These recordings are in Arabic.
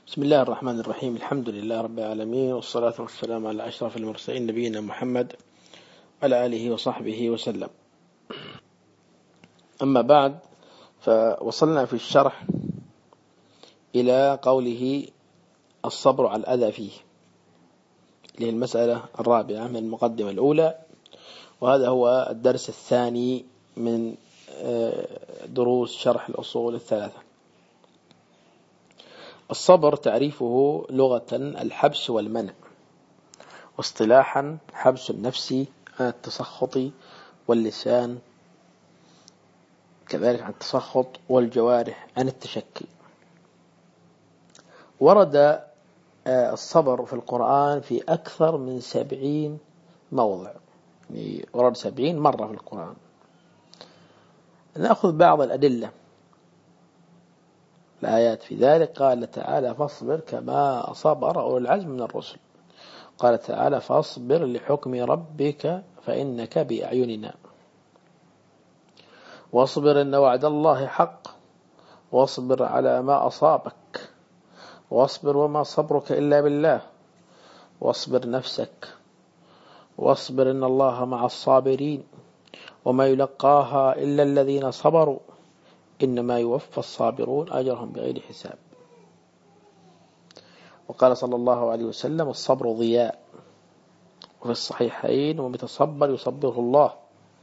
بسم الله الرحمن الرحيم. الحمد لله رب العالمين، والصلاة والسلام على أشرف المرسلين نبينا محمد على آله وصحبه وسلم. أما بعد، فوصلنا في الشرح إلى قوله الصبر على الأذى فيه، اللي هي المسألة الرابعة من المقدمة الأولى، وهذا هو الدرس الثاني من دروس شرح الأصول الثلاثة. الصبر تعريفه لغة الحبس والمنع، واصطلاحا حبس النفس عن التسخط واللسان كذلك عن التسخط والجوارح عن التشكي. ورد الصبر في القرآن في أكثر من 70 موضع، يعني ورد 70 مرة في القرآن. نأخذ بعض الأدلة الآيات في ذلك. قال تعالى: فاصبر كما صبر أولو العزم من الرسل. قال تعالى: فاصبر لحكم ربك فإنك بأعيننا، واصبر إن وعد الله حق، واصبر على ما أصابك، واصبر وما صبرك إلا بالله، واصبر نفسك، واصبر إن الله مع الصابرين، وما يلقاها إلا الذين صبروا إنما يوفى الصابرون أجرهم بغير حساب. وقال صلى الله عليه وسلم: الصبر ضياء. وفي الصحيحين: ومتصبر يصبره الله.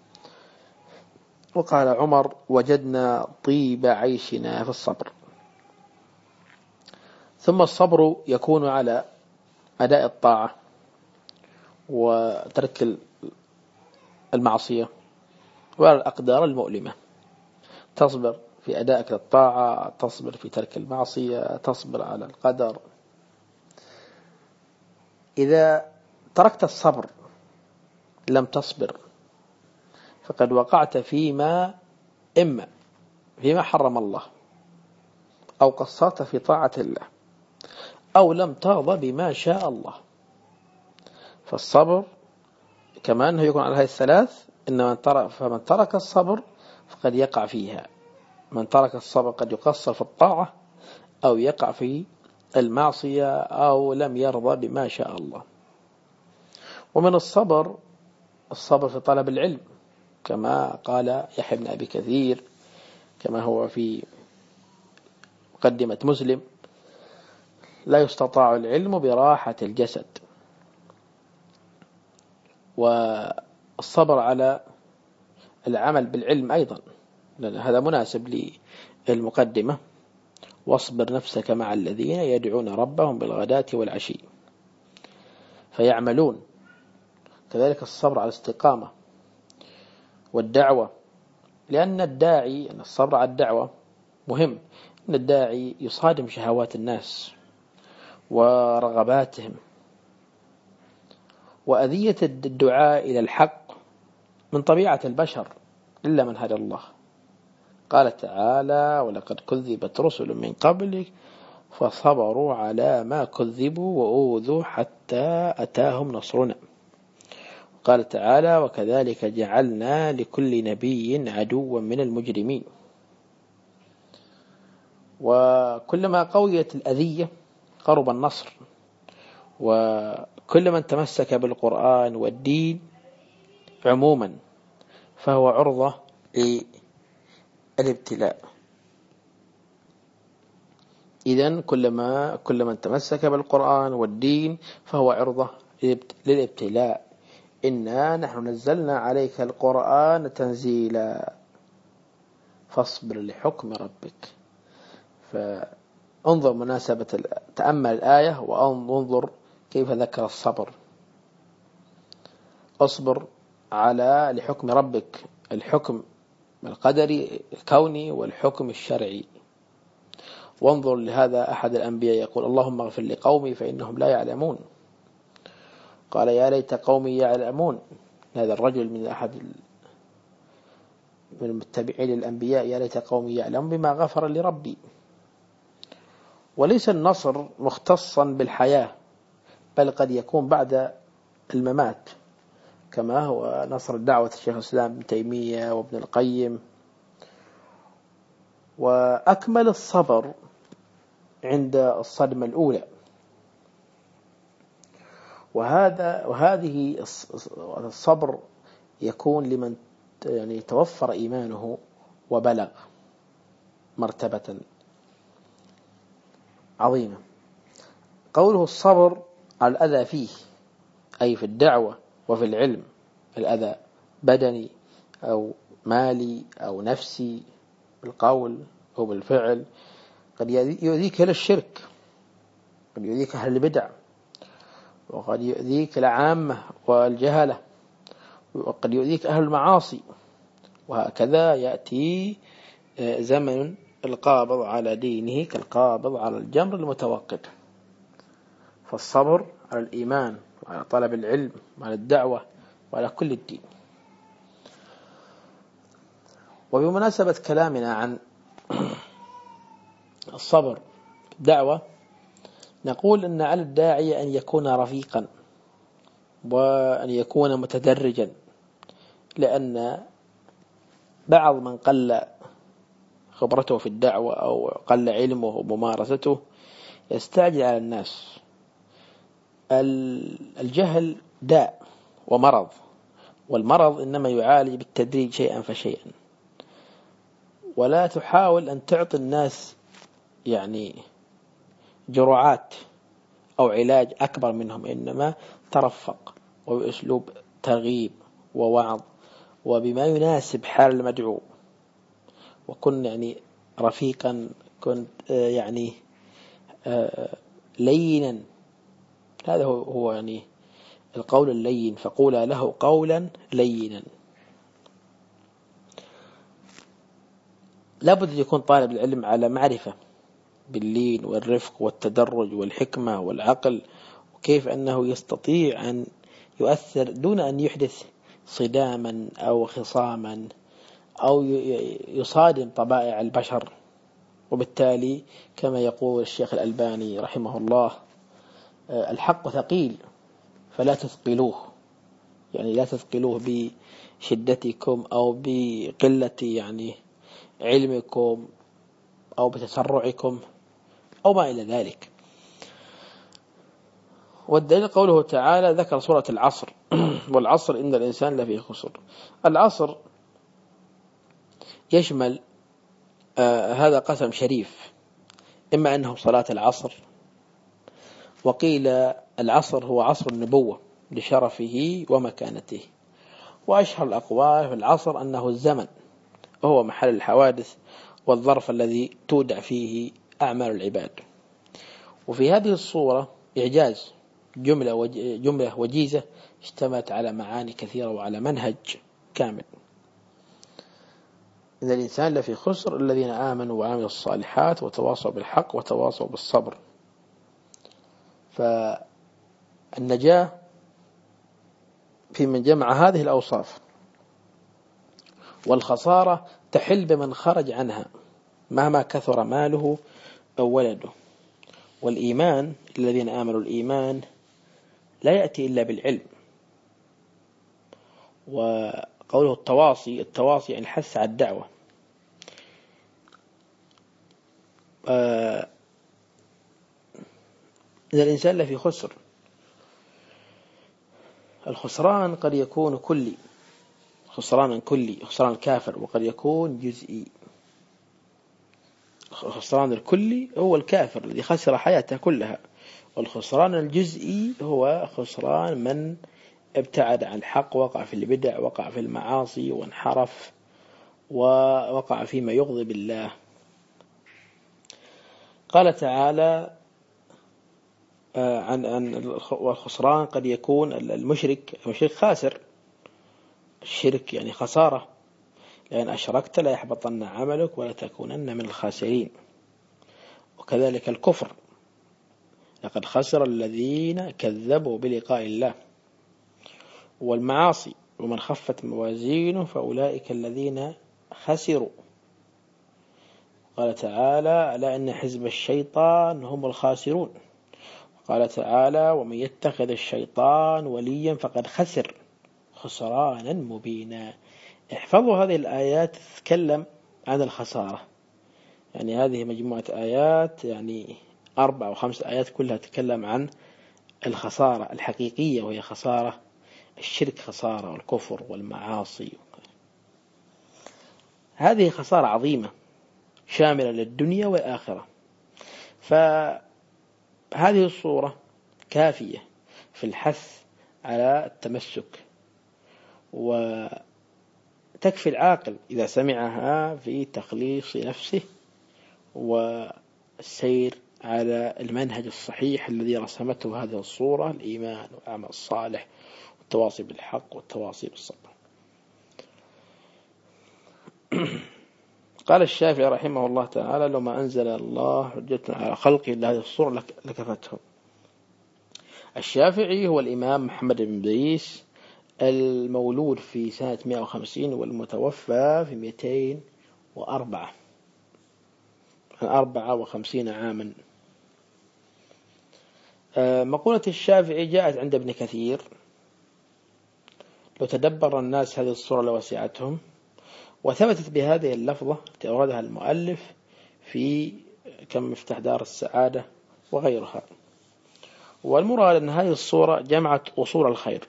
وقال عمر: وجدنا طيب عيشنا في الصبر. ثم الصبر يكون على أداء الطاعة وترك المعصية وعلى الأقدار المؤلمة. تصبر في أدائك للطاعة، تصبر في ترك المعصية، تصبر على القدر. إذا تركت الصبر لم تصبر، فقد وقعت فيما حرم الله، أو قصرت في طاعة الله، أو لم ترضى بما شاء الله. فالصبر كما أنه يكون على هذه الثلاث، فمن ترك الصبر فقد يقع فيها. من ترك الصبر قد يقصر في الطاعة، أو يقع في المعصية، أو لم يرضى بما شاء الله. ومن الصبر في طلب العلم، كما قال يحيى بن أبي كثير كما هو في مقدمة مسلم: لا يستطاع العلم براحة الجسد. والصبر على العمل بالعلم أيضا، لأن هذا مناسب للمقدمة: واصبر نفسك مع الذين يدعون ربهم بالغداة والعشي فيعملون. كذلك الصبر على الاستقامة والدعوة، لأن الصبر على الدعوة مهم. أن الداعي يصادم شهوات الناس ورغباتهم، وأذية الدعاء إلى الحق من طبيعة البشر إلا من هدى الله. قال تعالى: ولقد كذبت رسل من قبلك فصبروا على ما كذبوا وأوذوا حتى أتاهم نصرنا. قال تعالى: وكذلك جعلنا لكل نبي عدوا من المجرمين. وكلما قويت الأذية قرب النصر، وكل من تمسك بالقرآن والدين عموما فهو عرضة للابتلاء. إذن كل من تمسك بالقرآن والدين فهو عرضة للابتلاء. إنا نحن نزلنا عليك القرآن تنزيلا فاصبر لحكم ربك. فانظر مناسبة، تأمل الآية وانظر كيف ذكر الصبر. اصبر لحكم ربك، الحكم القدري الكوني والحكم الشرعي. وانظر لهذا أحد الأنبياء يقول: اللهم اغفر لقومي فإنهم لا يعلمون. قال: يا ليت قومي يعلمون. هذا الرجل من المتبعين للأنبياء: يا ليت قومي يعلمون بما غفر لربي. وليس النصر مختصا بالحياة، بل قد يكون بعد الممات، كما هو نصر دعوة الشيخ الإسلام ابن تيمية وابن القيم. وأكمل الصبر عند الصدمة الأولى. وهذه الصبر يكون لمن يعني توفر إيمانه وبلغ مرتبة عظيمة. قوله الصبر على الأذى فيه، أي في الدعوة وفي العلم، الأذى بدني أو مالي أو نفسي، بالقول أو بالفعل. قد يؤذيك أهل الشرك، قد يؤذيك أهل البدع، وقد يؤذيك العامة والجهلة، وقد يؤذيك أهل المعاصي. وهكذا يأتي زمن القابض على دينه كالقابض على الجمر المتوقد. فالصبر على الإيمان وعلى طلب العلم وعلى الدعوة وعلى كل الدين. وبمناسبة كلامنا عن الصبر الدعوة، نقول أن على الداعية أن يكون رفيقا وأن يكون متدرجا، لأن بعض من قل خبرته في الدعوة أو قل علمه وممارسته يستعجل على الناس. الجهل داء ومرض، والمرض إنما يعالج بالتدريج شيئا فشيئا. ولا تحاول أن تعطي الناس يعني جرعات أو علاج أكبر منهم، إنما ترفق وبأسلوب ترغيب ووعظ وبما يناسب حال المدعو. وكن يعني رفيقا، كنت يعني لينا. هذا هو يعني القول اللين، فقولا له قولا لينا. لابد أن يكون طالب العلم على معرفة باللين والرفق والتدرج والحكمة والعقل، وكيف أنه يستطيع أن يؤثر دون أن يحدث صداما أو خصاما أو يصادم طبائع البشر. وبالتالي كما يقول الشيخ الألباني رحمه الله: الحق ثقيل فلا تثقلوه، يعني لا تثقلوه بشدتكم أو بقلة يعني علمكم أو بتسرعكم أو ما إلى ذلك. والدليل قوله تعالى ذكر سورة العصر والعصر إن الإنسان لفي خسر. العصر يشمل هذا قسم شريف، إما أنه صلاة العصر، وقيل العصر هو عصر النبوة لشرفه ومكانته. وأشهر الأقوال في العصر أنه الزمن، وهو محل الحوادث والظرف الذي تودع فيه أعمال العباد. وفي هذه الصورة إعجاز جملة وجيزة اشتملت على معاني كثيرة وعلى منهج كامل. إن الإنسان لفي خسر الذين آمنوا وعملوا الصالحات وتواصوا بالحق وتواصوا بالصبر. فالنجاة في من جمع هذه الأوصاف، والخسارة تحل بمن خرج عنها مهما كثر ماله أو ولده. والإيمان الذين آمنوا الإيمان لا يأتي إلا بالعلم. وقوله التواصي يعني الحث على الدعوة. إذا الإنسان لفي خسر، الخسران قد يكون كلي، خسران الكافر، وقد يكون جزئي. الخسران الكلي هو الكافر الذي خسر حياته كلها، والخسران الجزئي هو خسران من ابتعد عن الحق، وقع في البدع، وقع في المعاصي وانحرف، ووقع فيما يغضب الله. قال تعالى عن الخسران قد يكون المشرك خاسر. الشرك يعني خسارة، لأن أشركت لا يحبطن عملك ولا تكونن من الخاسرين. وكذلك الكفر، لقد خسر الذين كذبوا بلقاء الله. والمعاصي، ومن خفت موازينه فأولئك الذين خسروا. قال تعالى ألا إن حزب الشيطان هم الخاسرون. قال تعالى ومن يتخذ الشيطان وليا فقد خسر خسرانا مبينا. احفظوا هذه الآيات تتكلم عن الخسارة، يعني هذه مجموعة آيات يعني 4 أو 5 آيات كلها تتكلم عن الخسارة الحقيقية، وهي خسارة الشرك، خسارة والكفر والمعاصي. هذه خسارة عظيمة شاملة للدنيا والآخرة. فهذه الصورة كافية في الحث على التمسك، وتكفي العاقل إذا سمعها في تخليص نفسه والسير على المنهج الصحيح الذي رسمته هذه الصورة: الإيمان والعمل الصالح والتواصي بالحق والتواصي بالصبر. قال الشافعي رحمه الله تعالى: لو ما أنزل الله حجة على خلقه إلا هذه الصورة لكفتهم. الشافعي هو الإمام محمد بن إدريس، المولود في سنة 150 والمتوفى في 204، 54 عاما. مقولة الشافعي جاءت عند ابن كثير: لو تدبر الناس هذه الصورة لوسعتهم. وثبتت بهذه اللفظة التي أوردها المؤلف في كم مفتاح دار السعادة وغيرها. والمراد أن هذه الصورة جمعت أصول الخير،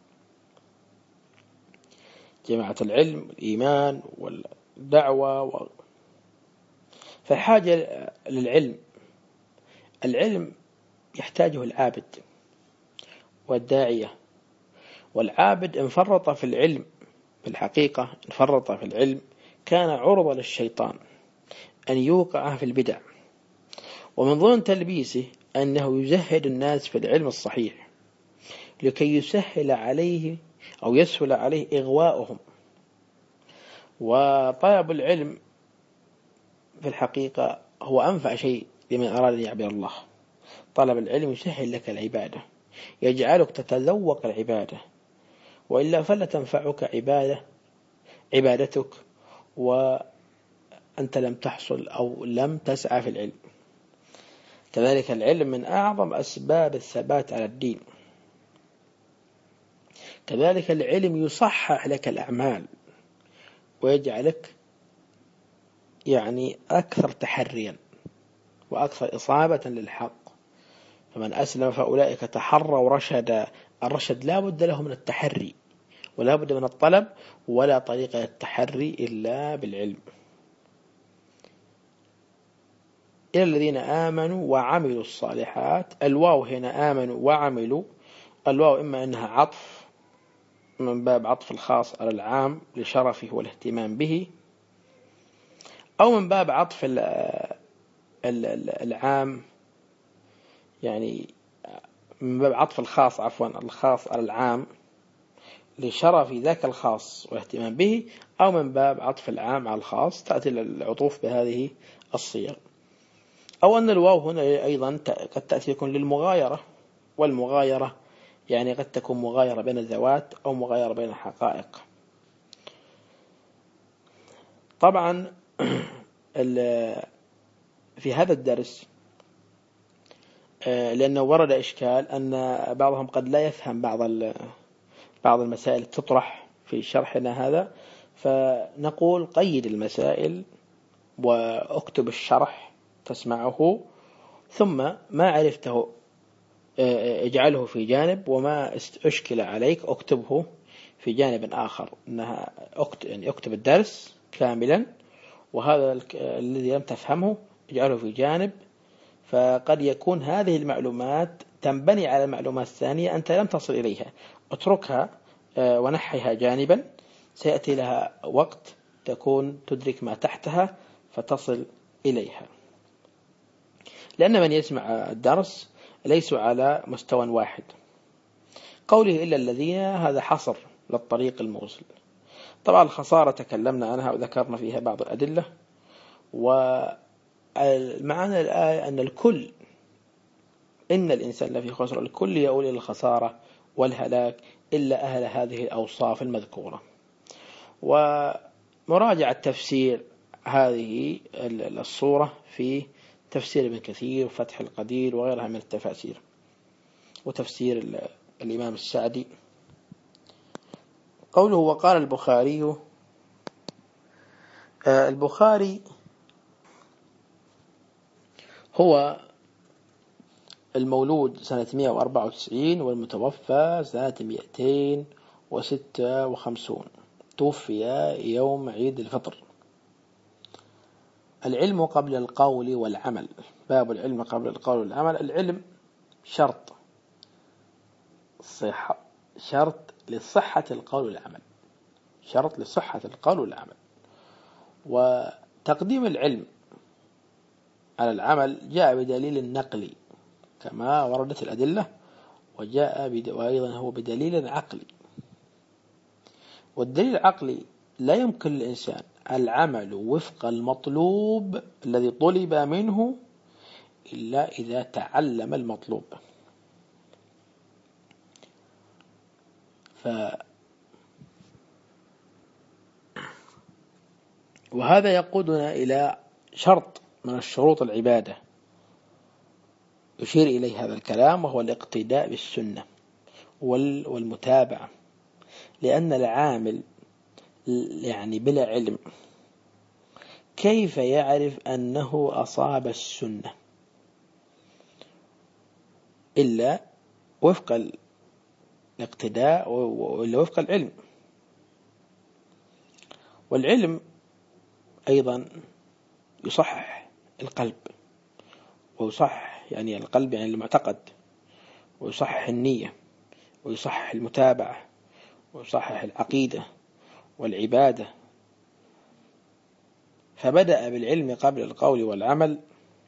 جمعت العلم والإيمان والدعوة فالحاجة للعلم. العلم يحتاجه العابد والداعية، والعابد إن فرط في العلم، في الحقيقة إن فرط في العلم كان عرضة للشيطان أن يوقع في البدع. ومن ضمن تلبيسه أنه يزهد الناس في العلم الصحيح لكي يسهل عليه أو يسهل عليه إغواؤهم. وطلب العلم في الحقيقة هو أنفع شيء لمن أراد أن يعبد الله. طلب العلم يسهل لك العبادة، يجعلك تتذوق العبادة، وإلا فلا تنفعك عبادتك وأنت لم تحصل أو لم تسعى في العلم. كذلك العلم من أعظم أسباب الثبات على الدين. كذلك العلم يصحح لك الأعمال ويجعلك أكثر تحريا وأكثر إصابة للحق. فمن أسلم فأولئك تحروا رشدا. الرشد لا بد له من التحري ولا بد من الطلب، ولا طريقة للتحري إلا بالعلم. إلى الذين آمنوا وعملوا الصالحات. الواو هنا آمنوا وعملوا، الواو إما أنها عطف من باب عطف الخاص على العام لشرفه والاهتمام به، أو من باب عطف العام، من باب عطف الخاص الخاص على العام لشرف ذاك الخاص والاهتمام به، أو من باب عطف العام على الخاص، تأتي العطوف بهذه الصيغ. أو أن الواو هنا أيضا قد تأتي يكون للمغايرة، والمغايرة قد تكون مغايرة بين الذوات أو مغايرة بين الحقائق. طبعا في هذا الدرس لأنه ورد إشكال أن بعضهم قد لا يفهم بعض المسائل تطرح في شرحنا هذا، فنقول قيد المسائل واكتب الشرح تسمعه، ثم ما عرفته اجعله في جانب، وما أشكل عليك اكتبه في جانب آخر. إنها اكتب الدرس كاملا، وهذا الذي لم تفهمه اجعله في جانب. فقد يكون هذه المعلومات تنبني على المعلومات الثانية أنت لم تصل إليها، اتركها ونحيها جانبا، سيأتي لها وقت تكون تدرك ما تحتها فتصل إليها. لأن من يسمع الدرس ليسوا على مستوى واحد. قوله إلا الذين، هذا حصر للطريق الموصل. طبعا الخسارة تكلمنا عنها وذكرنا فيها بعض الأدلة. ومعنى الآية أن الكل، إن الإنسان لفي خسر، الكل يؤول إلى الخسارة والهلاك إلا أهل هذه الأوصاف المذكورة. ومراجعة تفسير هذه الصورة في تفسير ابن كثير وفتح القدير وغيرها من التفاسير، وتفسير الإمام السعدي. قوله وقال البخاري، البخاري هو المولود سنة 194 والمتوفى سنة 256، توفي يوم عيد الفطر. العلم قبل القول والعمل. باب العلم قبل القول والعمل. العلم شرط لصحة القول والعمل، شرط لصحة القول والعمل. وتقديم العلم على العمل جاء بدليل النقل كما وردت الأدلة، وأيضا هو بدليل عقلي. والدليل العقلي لا يمكن للإنسان العمل وفق المطلوب الذي طلب منه إلا إذا تعلم المطلوب. وهذا يقودنا إلى شرط من الشروط العبادة يشير إليه هذا الكلام، وهو الاقتداء بالسنة والمتابعة. لأن العامل يعني بلا علم كيف يعرف أنه أصاب السنة إلا وفق الاقتداء وإلا وفق العلم. والعلم أيضا يصحح القلب، ويصحح يعني القلب يعني المعتقد، ويصحح النية، ويصحح المتابعة، ويصحح العقيدة والعبادة. فبدأ بالعلم قبل القول والعمل،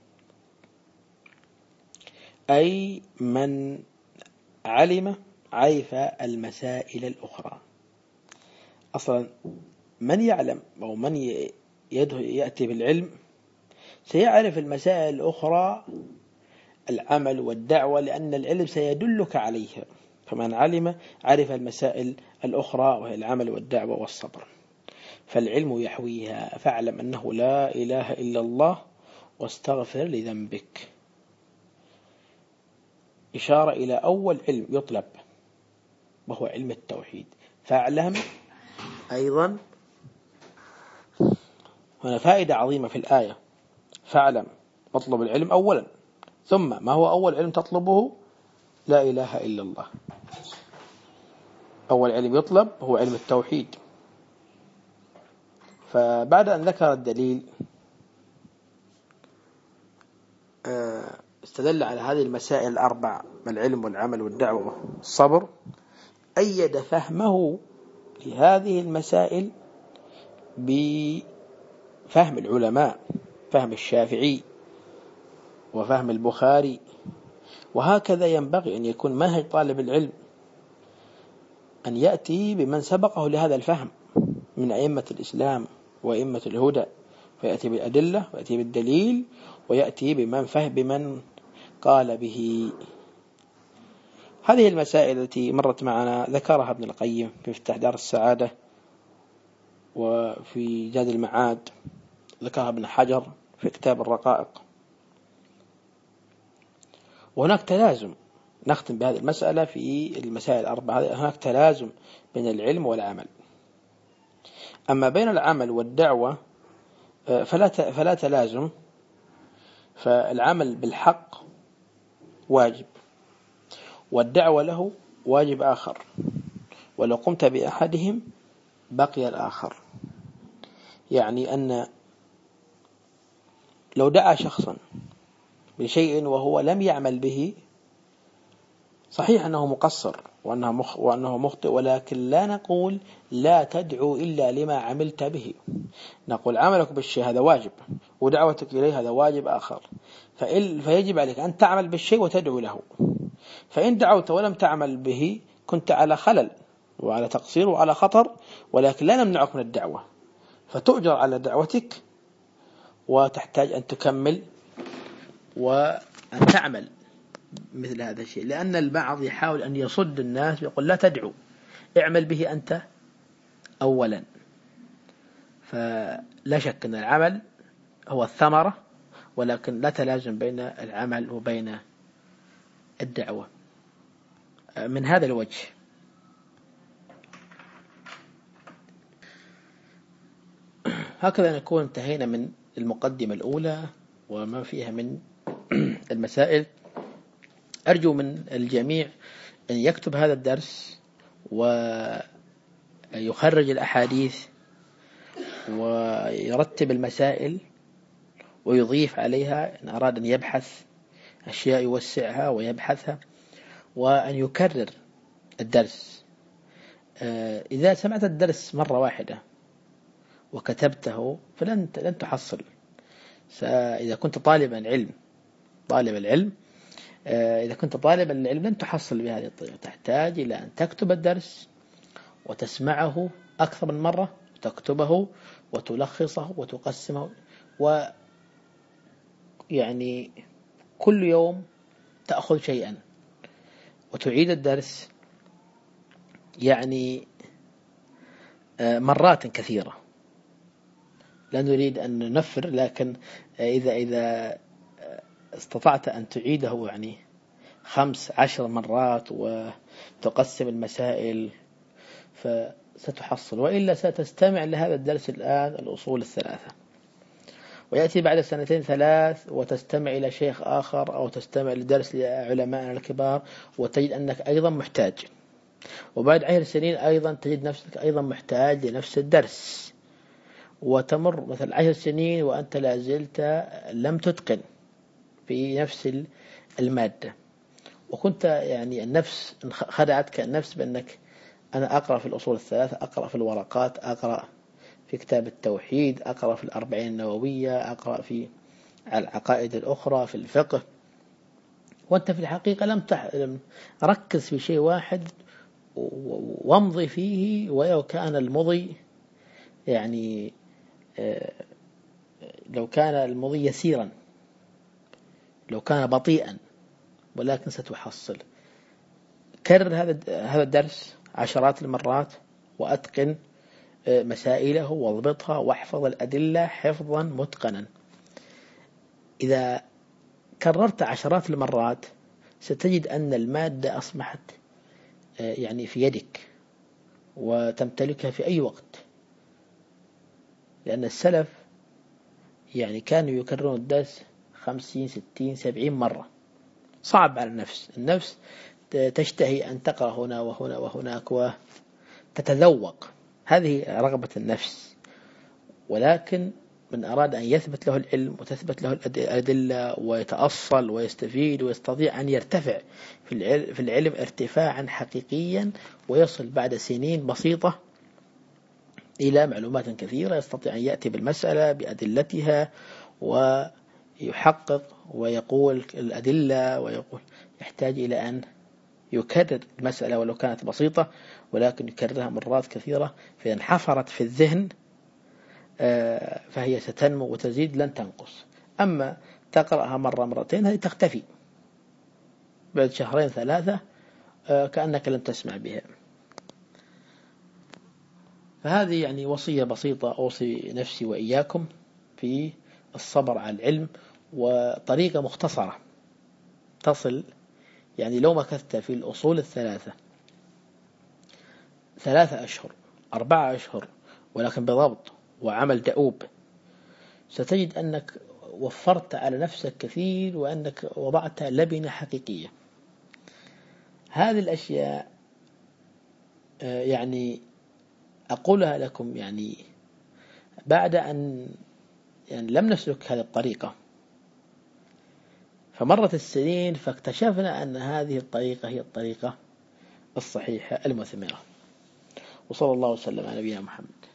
أي من علم عرف المسائل الأخرى. أصلا من يعلم أو من يأتي بالعلم سيعرف المسائل الأخرى، العمل والدعوة، لأن العلم سيدلك عليها. فمن علم عرف المسائل الأخرى وهي العمل والدعوة والصبر. فالعلم يحويها. فاعلم أنه لا إله إلا الله واستغفر لذنبك. إشارة إلى أول علم يطلب وهو علم التوحيد. فاعلم أيضا هنا فائدة عظيمة في الآية. فاعلم، اطلب العلم أولا، ثم ما هو أول علم تطلبه؟ لا إله إلا الله. أول علم يطلب هو علم التوحيد. فبعد أن ذكر الدليل استدل على هذه المسائل الأربع: العلم والعمل والدعوة والصبر، أيد فهمه لهذه المسائل بفهم العلماء، فهم الشافعي وفهم البخاري. وهكذا ينبغي أن يكون منهج طالب العلم، أن يأتي بمن سبقه لهذا الفهم من أئمة الإسلام وأئمة الهدى، فيأتي بالأدلة ويأتي بالدليل ويأتي بمن قال به. هذه المسائل التي مرت معنا ذكرها ابن القيم في مفتاح دار السعادة، وفي زاد المعاد ذكرها ابن حجر في كتاب الرقائق. وهناك تلازم، نختم بهذه المسألة في المسائل الأربعة، هناك تلازم بين العلم والعمل. أما بين العمل والدعوة فلا تلازم. فالعمل بالحق واجب، والدعوة له واجب آخر، ولو قمت بأحدهم بقي الآخر. يعني أن لو دعا شخصا بشيء وهو لم يعمل به، صحيح أنه مقصر وأنه مخطئ، ولكن لا نقول لا تدعو إلا لما عملت به. نقول عملك بالشيء هذا واجب، ودعوتك إليه هذا واجب آخر. فيجب عليك أن تعمل بالشيء وتدعو له. فإن دعوت ولم تعمل به كنت على خلل وعلى تقصير وعلى خطر، ولكن لا نمنعك من الدعوة، فتؤجر على دعوتك وتحتاج أن تكمل وأن تعمل مثل هذا الشيء. لأن البعض يحاول أن يصد الناس ويقول لا تدعو، اعمل به أنت أولا. فلا شك أن العمل هو الثمرة، ولكن لا تلازم بين العمل وبين الدعوة من هذا الوجه. هكذا نكون انتهينا من المقدمة الأولى وما فيها من المسائل أرجو من الجميع أن يكتب هذا الدرس ويخرج الأحاديث ويرتب المسائل ويضيف عليها إن أراد أن يبحث أشياء يوسعها ويبحثها، وأن يكرر الدرس. إذا سمعت الدرس مرة واحدة وكتبته فلن تحصل. إذا كنت طالب العلم إذا كنت طالب العلم لن تحصل بهذه الطريقة، تحتاج إلى أن تكتب الدرس وتسمعه أكثر من مرة، وتكتبه وتلخصه وتقسمه، ويعني كل يوم تأخذ شيئا وتعيد الدرس يعني مرات كثيرة. لا نريد أن ننفر، لكن إذا استطعت أن تعيده يعني 15 مرات وتقسم المسائل فستحصل، وإلا ستستمع لهذا الدرس الآن الأصول الثلاثة، ويأتي بعد 2 3 وتستمع إلى شيخ آخر أو تستمع لدرس لعلماء الكبار وتجد أنك أيضا محتاج، وبعد 10 سنين أيضا تجد نفسك أيضا محتاج لنفس الدرس، وتمر مثل 10 سنين وأنت لا زلت لم تتقن في نفس المادة، وكنت يعني النفس خدعتك النفس بأنك أنا أقرأ في الأصول الثلاثة، أقرأ في الورقات، أقرأ في كتاب التوحيد، أقرأ في الأربعين النووية، أقرأ في العقائد الأخرى، في الفقه، وأنت في الحقيقة لم ركز في شيء واحد وامضي فيه، ولو كان المضي يعني لو كان المضي يسيرا، لو كان بطيئا، ولكن ستحصل. كرر هذا الدرس عشرات المرات وأتقن مسائله واضبطها واحفظ الأدلة حفظا متقنا. إذا كررت عشرات المرات ستجد أن المادة أصبحت يعني في يدك وتمتلكها في أي وقت، لأن السلف يعني كانوا يكررون الدرس 50 60 70 مرة. صعب على النفس تشتهي أن تقرأ هنا وهنا وهناك وتتذوق، هذه رغبة النفس. ولكن من أراد أن يثبت له العلم وتثبت له الأدلة ويتأصل ويستفيد ويستطيع أن يرتفع في العلم ارتفاعا حقيقيا، ويصل بعد سنين بسيطة إلى معلومات كثيرة، يستطيع أن يأتي بالمسألة بأدلتها ويحقق ويقول الأدلة ويقول. يحتاج إلى أن يكرر المسألة ولو كانت بسيطة، ولكن يكررها مرات كثيرة، فإن حفرت في الذهن فهي ستنمو وتزيد لن تنقص. أما تقرأها مرة مرتين هذه تختفي بعد 2 3 كأنك لم تسمع بها. فهذه يعني وصية بسيطة أوصي نفسي وإياكم في الصبر على العلم، وطريقة مختصرة تصل. يعني لو مكثت في الأصول الثلاثة 3 أشهر 4 أشهر ولكن بضبط وعمل دؤوب، ستجد أنك وفرت على نفسك كثير وأنك وضعت لبنة حقيقية. هذه الأشياء يعني أقولها لكم يعني بعد أن يعني لم نسلك هذه الطريقة، فمرت السنين فاكتشفنا أن هذه الطريقة هي الطريقة الصحيحة المثمرة. وصلى الله وسلم على نبينا محمد.